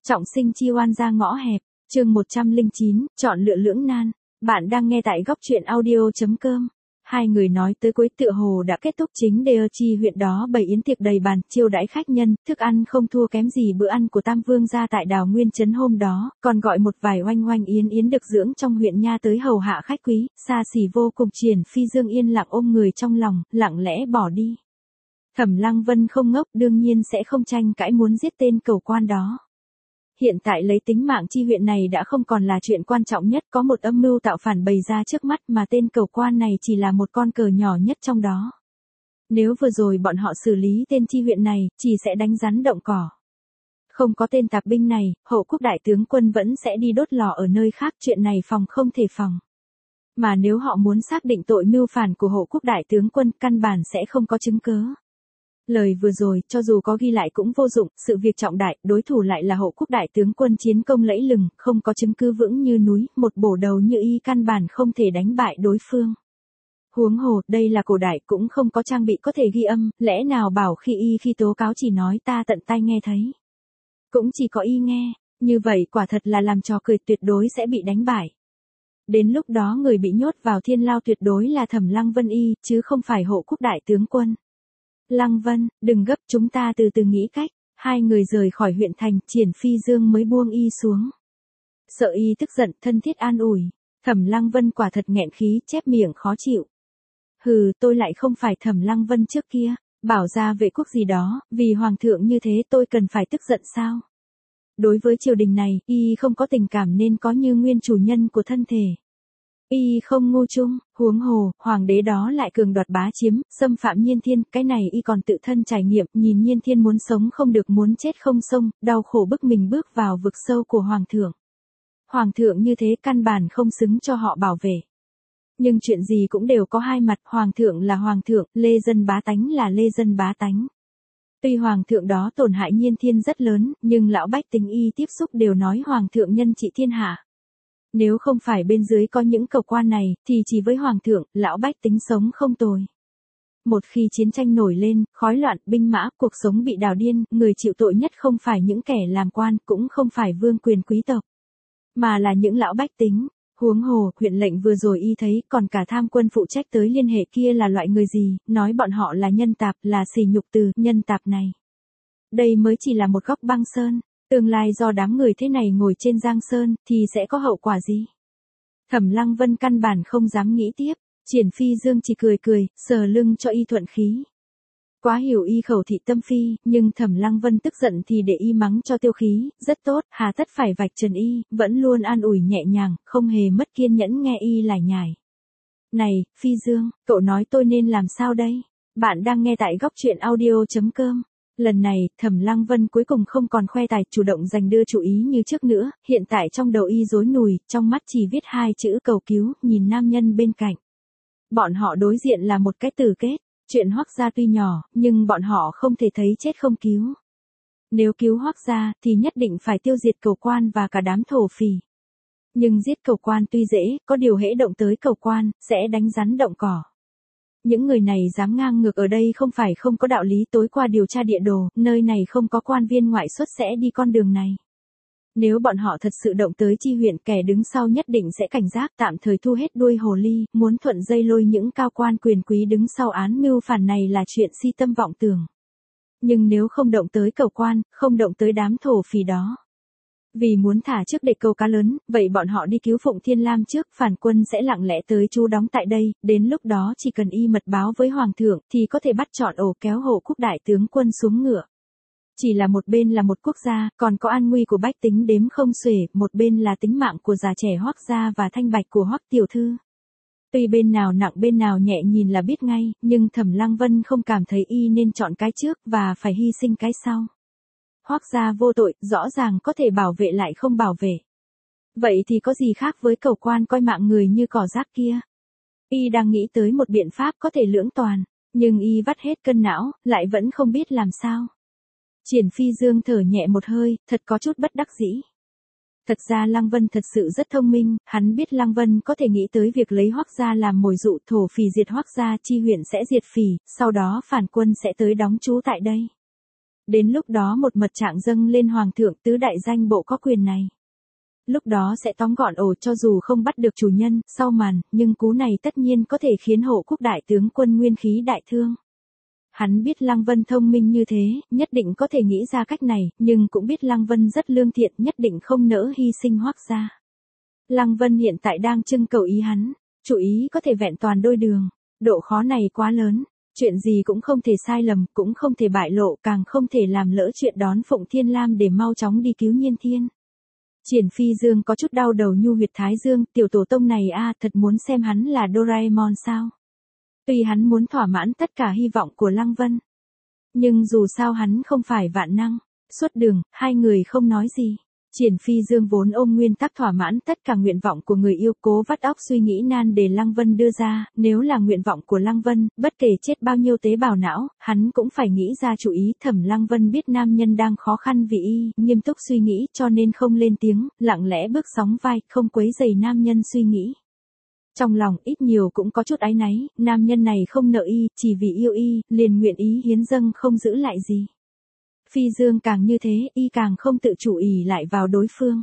Trọng sinh chi oan ra ngõ hẹp, chương 109, chọn lựa lưỡng nan. Bạn đang nghe tại góc truyện audio.com. Hai người nói tới cuối tựa hồ đã kết thúc chính đề chi huyện đó bày yến tiệc đầy bàn, chiêu đãi khách nhân, thức ăn không thua kém gì bữa ăn của Tam Vương gia tại Đào Nguyên trấn hôm đó, còn gọi một vài oanh oanh yến yến được dưỡng trong huyện nha tới hầu hạ khách quý, xa xỉ vô cùng. Triển Phi Dương yên lặng ôm người trong lòng, lặng lẽ bỏ đi. Thẩm Lăng Vân không ngốc, đương nhiên sẽ không tranh cãi muốn giết tên cầu quan đó. Hiện tại lấy tính mạng chi huyện này đã không còn là chuyện quan trọng nhất, có một âm mưu tạo phản bày ra trước mắt mà tên cầu quan này chỉ là một con cờ nhỏ nhất trong đó. Nếu vừa rồi bọn họ xử lý tên chi huyện này, chỉ sẽ đánh rắn động cỏ. Không có tên tạp binh này, Hộ Quốc đại tướng quân vẫn sẽ đi đốt lò ở nơi khác, chuyện này phòng không thể phòng. Mà nếu họ muốn xác định tội mưu phản của Hộ Quốc đại tướng quân, căn bản sẽ không có chứng cứ. Lời vừa rồi, cho dù có ghi lại cũng vô dụng, sự việc trọng đại, đối thủ lại là Hộ Quốc đại tướng quân chiến công lẫy lừng, không có chứng cứ vững như núi, một bổ đầu như y căn bản không thể đánh bại đối phương. Huống hồ, đây là cổ đại cũng không có trang bị có thể ghi âm, lẽ nào bảo khi tố cáo chỉ nói ta tận tai nghe thấy. Cũng chỉ có y nghe, như vậy quả thật là làm trò cười, tuyệt đối sẽ bị đánh bại. Đến lúc đó người bị nhốt vào thiên lao tuyệt đối là Thẩm Lăng Vân y, chứ không phải Hộ Quốc đại tướng quân. Lăng Vân, đừng gấp, chúng ta từ từ nghĩ cách. Hai người rời khỏi huyện thành, Triển Phi Dương mới buông y xuống. Sợ y tức giận, thân thiết an ủi. Thẩm Lăng Vân quả thật nghẹn khí, chép miệng khó chịu. Hừ, tôi lại không phải Thẩm Lăng Vân trước kia, bảo ra vệ quốc gì đó, vì hoàng thượng như thế tôi cần phải tức giận sao? Đối với triều đình này, y không có tình cảm nên có như nguyên chủ nhân của thân thể. Y không ngu chung, huống hồ, hoàng đế đó lại cường đoạt bá chiếm, xâm phạm Nhiên Thiên, cái này y còn tự thân trải nghiệm, nhìn Nhiên Thiên muốn sống không được, muốn chết không xong, đau khổ bức mình bước vào vực sâu của hoàng thượng. Hoàng thượng như thế căn bản không xứng cho họ bảo vệ. Nhưng chuyện gì cũng đều có hai mặt, hoàng thượng là hoàng thượng, lê dân bá tánh là lê dân bá tánh. Tuy hoàng thượng đó tổn hại Nhiên Thiên rất lớn, nhưng lão bách tính y tiếp xúc đều nói hoàng thượng nhân trị thiên hạ. Nếu không phải bên dưới có những cầu quan này, thì chỉ với hoàng thượng, lão bách tính sống không tồi. Một khi chiến tranh nổi lên, khói loạn, binh mã, cuộc sống bị đảo điên, người chịu tội nhất không phải những kẻ làm quan, cũng không phải vương quyền quý tộc, mà là những lão bách tính. Huống hồ, huyện lệnh vừa rồi y thấy, còn cả tham quân phụ trách tới liên hệ kia là loại người gì, nói bọn họ là nhân tạp, là sỉ nhục từ nhân tạp này. Đây mới chỉ là một góc băng sơn. Tương lai do đám người thế này ngồi trên giang sơn, thì sẽ có hậu quả gì? Thẩm Lăng Vân căn bản không dám nghĩ tiếp, Triển Phi Dương chỉ cười cười, sờ lưng cho y thuận khí. Quá hiểu y khẩu thị tâm phi, nhưng Thẩm Lăng Vân tức giận thì để y mắng cho tiêu khí, rất tốt, hà tất phải vạch trần y, vẫn luôn an ủi nhẹ nhàng, không hề mất kiên nhẫn nghe y lải nhải. Này, Phi Dương, cậu nói tôi nên làm sao đây? Bạn đang nghe tại góc truyện audio.com. Lần này, Thẩm Lăng Vân cuối cùng không còn khoe tài, chủ động giành đưa chủ ý như trước nữa, hiện tại trong đầu y rối nùi, trong mắt chỉ viết hai chữ cầu cứu, nhìn nam nhân bên cạnh. Bọn họ đối diện là một cái tử kết, chuyện Hoắc gia tuy nhỏ, nhưng bọn họ không thể thấy chết không cứu. Nếu cứu Hoắc gia, thì nhất định phải tiêu diệt cầu quan và cả đám thổ phỉ. Nhưng giết cầu quan tuy dễ, có điều hễ động tới cầu quan, sẽ đánh rắn động cỏ. Những người này dám ngang ngược ở đây không phải không có đạo lý, tối qua điều tra địa đồ, nơi này không có quan viên ngoại xuất sẽ đi con đường này. Nếu bọn họ thật sự động tới chi huyện, kẻ đứng sau nhất định sẽ cảnh giác, tạm thời thu hết đuôi hồ ly, muốn thuận dây lôi những cao quan quyền quý đứng sau án mưu phản này là chuyện si tâm vọng tưởng. Nhưng nếu không động tới cầu quan, không động tới đám thổ phỉ đó. Vì muốn thả trước để câu cá lớn, vậy bọn họ đi cứu Phụng Thiên Lam trước, phản quân sẽ lặng lẽ tới trú đóng tại đây, đến lúc đó chỉ cần y mật báo với hoàng thượng thì có thể bắt trọn ổ kéo Hộ Quốc đại tướng quân xuống ngựa. Chỉ là một bên là một quốc gia, còn có an nguy của bách tính đếm không xuể, một bên là tính mạng của già trẻ Hoắc gia và thanh bạch của Hoắc tiểu thư. Tuy bên nào nặng bên nào nhẹ nhìn là biết ngay, nhưng Thẩm Lăng Vân không cảm thấy y nên chọn cái trước và phải hy sinh cái sau. Hoắc gia vô tội, rõ ràng có thể bảo vệ lại không bảo vệ. Vậy thì có gì khác với cầu quan coi mạng người như cỏ rác kia? Y đang nghĩ tới một biện pháp có thể lưỡng toàn, nhưng y vắt hết cân não, lại vẫn không biết làm sao. Triển Phi Dương thở nhẹ một hơi, thật có chút bất đắc dĩ. Thật ra Lăng Vân thật sự rất thông minh, hắn biết Lăng Vân có thể nghĩ tới việc lấy Hoắc gia làm mồi dụ, thổ phỉ diệt Hoắc gia, chi huyện sẽ diệt phỉ, sau đó phản quân sẽ tới đóng trú tại đây. Đến lúc đó một mật trạng dâng lên hoàng thượng tứ đại danh bộ có quyền này. Lúc đó sẽ tóm gọn ổ cho dù không bắt được chủ nhân, sau màn, nhưng cú này tất nhiên có thể khiến hộ quốc đại tướng quân nguyên khí đại thương. Hắn biết Lăng Vân thông minh như thế, nhất định có thể nghĩ ra cách này, nhưng cũng biết Lăng Vân rất lương thiện, nhất định không nỡ hy sinh Hoắc gia. Lăng Vân hiện tại đang trưng cầu ý hắn, chủ ý có thể vẹn toàn đôi đường, độ khó này quá lớn, chuyện gì cũng không thể sai lầm, cũng không thể bại lộ, càng không thể làm lỡ chuyện đón Phụng Thiên Lam để mau chóng đi cứu Nhiên Thiên. Triển Phi Dương có chút đau đầu nhu huyệt thái dương, tiểu tổ tông này thật muốn xem hắn là Doraemon sao. Tuy hắn muốn thỏa mãn tất cả hy vọng của Lăng Vân, nhưng dù sao hắn không phải vạn năng. Suốt đường, hai người không nói gì. Triển Phi Dương vốn ôm nguyên tắc thỏa mãn tất cả nguyện vọng của người yêu, cố vắt óc suy nghĩ nan để Lăng Vân đưa ra, nếu là nguyện vọng của Lăng Vân, bất kể chết bao nhiêu tế bào não, hắn cũng phải nghĩ ra chủ ý. Thẩm Lăng Vân biết nam nhân đang khó khăn vì y, nghiêm túc suy nghĩ, cho nên không lên tiếng, lặng lẽ bước sóng vai, không quấy rầy nam nhân suy nghĩ. Trong lòng ít nhiều cũng có chút áy náy, nam nhân này không nợ y, chỉ vì yêu y, liền nguyện ý hiến dâng không giữ lại gì. Phi Dương càng như thế, y càng không tự chủ ỷ lại vào đối phương.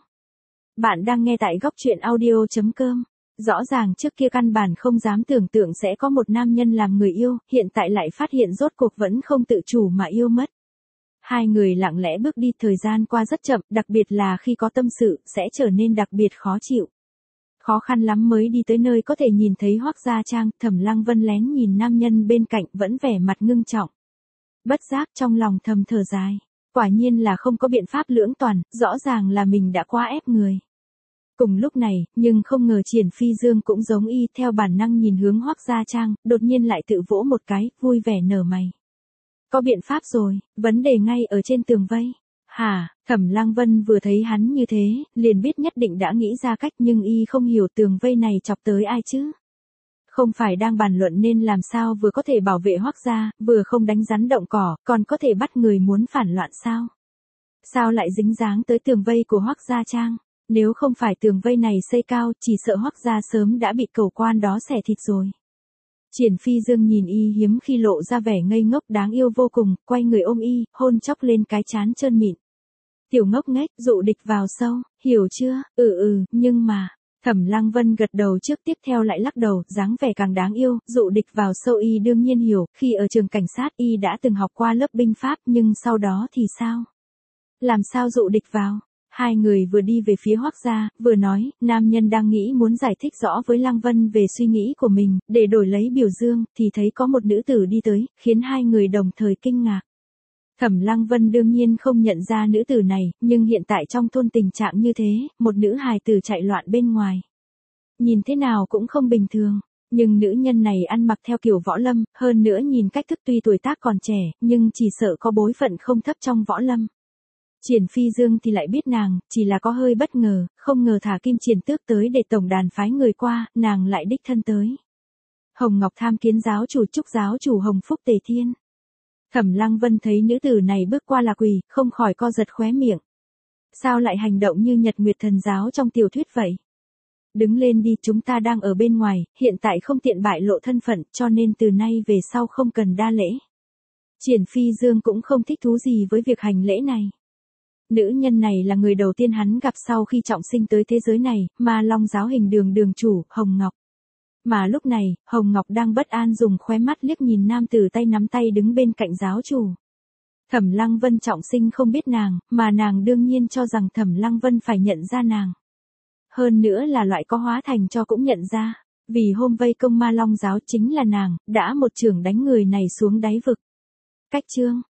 Bạn đang nghe tại góc truyện audio.com. Rõ ràng trước kia căn bản không dám tưởng tượng sẽ có một nam nhân làm người yêu, hiện tại lại phát hiện rốt cuộc vẫn không tự chủ mà yêu mất. Hai người lặng lẽ bước đi, thời gian qua rất chậm, đặc biệt là khi có tâm sự, sẽ trở nên đặc biệt khó chịu. Khó khăn lắm mới đi tới nơi có thể nhìn thấy Hoắc Gia Trang, Thẩm Lăng Vân lén nhìn nam nhân bên cạnh vẫn vẻ mặt ngưng trọng. Bất giác trong lòng thầm thở dài, quả nhiên là không có biện pháp lưỡng toàn, rõ ràng là mình đã quá ép người. Cùng lúc này, nhưng không ngờ Triển Phi Dương cũng giống y, theo bản năng nhìn hướng Hoắc Gia Trang, đột nhiên lại tự vỗ một cái, vui vẻ nở mày. Có biện pháp rồi, vấn đề ngay ở trên tường vây. Hả, Thẩm Lăng Vân vừa thấy hắn như thế, liền biết nhất định đã nghĩ ra cách, nhưng y không hiểu tường vây này chọc tới ai chứ. Không phải đang bàn luận nên làm sao vừa có thể bảo vệ Hoắc gia, vừa không đánh rắn động cỏ, còn có thể bắt người muốn phản loạn sao? Sao lại dính dáng tới tường vây của Hoắc Gia Trang? Nếu không phải tường vây này xây cao, chỉ sợ Hoắc gia sớm đã bị cẩu quan đó xẻ thịt rồi. Triển Phi Dương nhìn y hiếm khi lộ ra vẻ ngây ngốc đáng yêu vô cùng, quay người ôm y, hôn chóc lên cái trán trơn mịn. Tiểu ngốc nghếch, dụ địch vào sâu, hiểu chưa? Nhưng mà... Thẩm Lăng Vân gật đầu trước, tiếp theo lại lắc đầu, dáng vẻ càng đáng yêu. Dụ địch vào sâu y đương nhiên hiểu, khi ở trường cảnh sát y đã từng học qua lớp binh pháp, nhưng sau đó thì sao? Làm sao dụ địch vào? Hai người vừa đi về phía Hoắc gia, vừa nói, nam nhân đang nghĩ muốn giải thích rõ với Lăng Vân về suy nghĩ của mình, để đổi lấy biểu dương, thì thấy có một nữ tử đi tới, khiến hai người đồng thời kinh ngạc. Thẩm Lăng Vân đương nhiên không nhận ra nữ tử này, nhưng hiện tại trong thôn tình trạng như thế, một nữ hài tử chạy loạn bên ngoài. Nhìn thế nào cũng không bình thường, nhưng nữ nhân này ăn mặc theo kiểu võ lâm, hơn nữa nhìn cách thức tuy tuổi tác còn trẻ, nhưng chỉ sợ có bối phận không thấp trong võ lâm. Triển Phi Dương thì lại biết nàng, chỉ là có hơi bất ngờ, không ngờ thả Kim Triển Tước tới để tổng đàn phái người qua, nàng lại đích thân tới. Hồng Ngọc tham kiến giáo chủ, chúc giáo chủ hồng phúc tề thiên. Thẩm Lăng Vân thấy nữ tử này bước qua là quỳ, không khỏi co giật khóe miệng. Sao lại hành động như Nhật Nguyệt thần giáo trong tiểu thuyết vậy? Đứng lên đi, chúng ta đang ở bên ngoài, hiện tại không tiện bại lộ thân phận, cho nên từ nay về sau không cần đa lễ. Triển Phi Dương cũng không thích thú gì với việc hành lễ này. Nữ nhân này là người đầu tiên hắn gặp sau khi trọng sinh tới thế giới này, Ma Long giáo hình đường đường chủ, Hồng Ngọc. Mà lúc này, Hồng Ngọc đang bất an dùng khóe mắt liếc nhìn nam tử tay nắm tay đứng bên cạnh giáo chủ. Thẩm Lăng Vân trọng sinh không biết nàng, mà nàng đương nhiên cho rằng Thẩm Lăng Vân phải nhận ra nàng. Hơn nữa là loại có hóa thành cho cũng nhận ra, vì hôm vây công Ma Long giáo chính là nàng, đã một chưởng đánh người này xuống đáy vực. Cách chương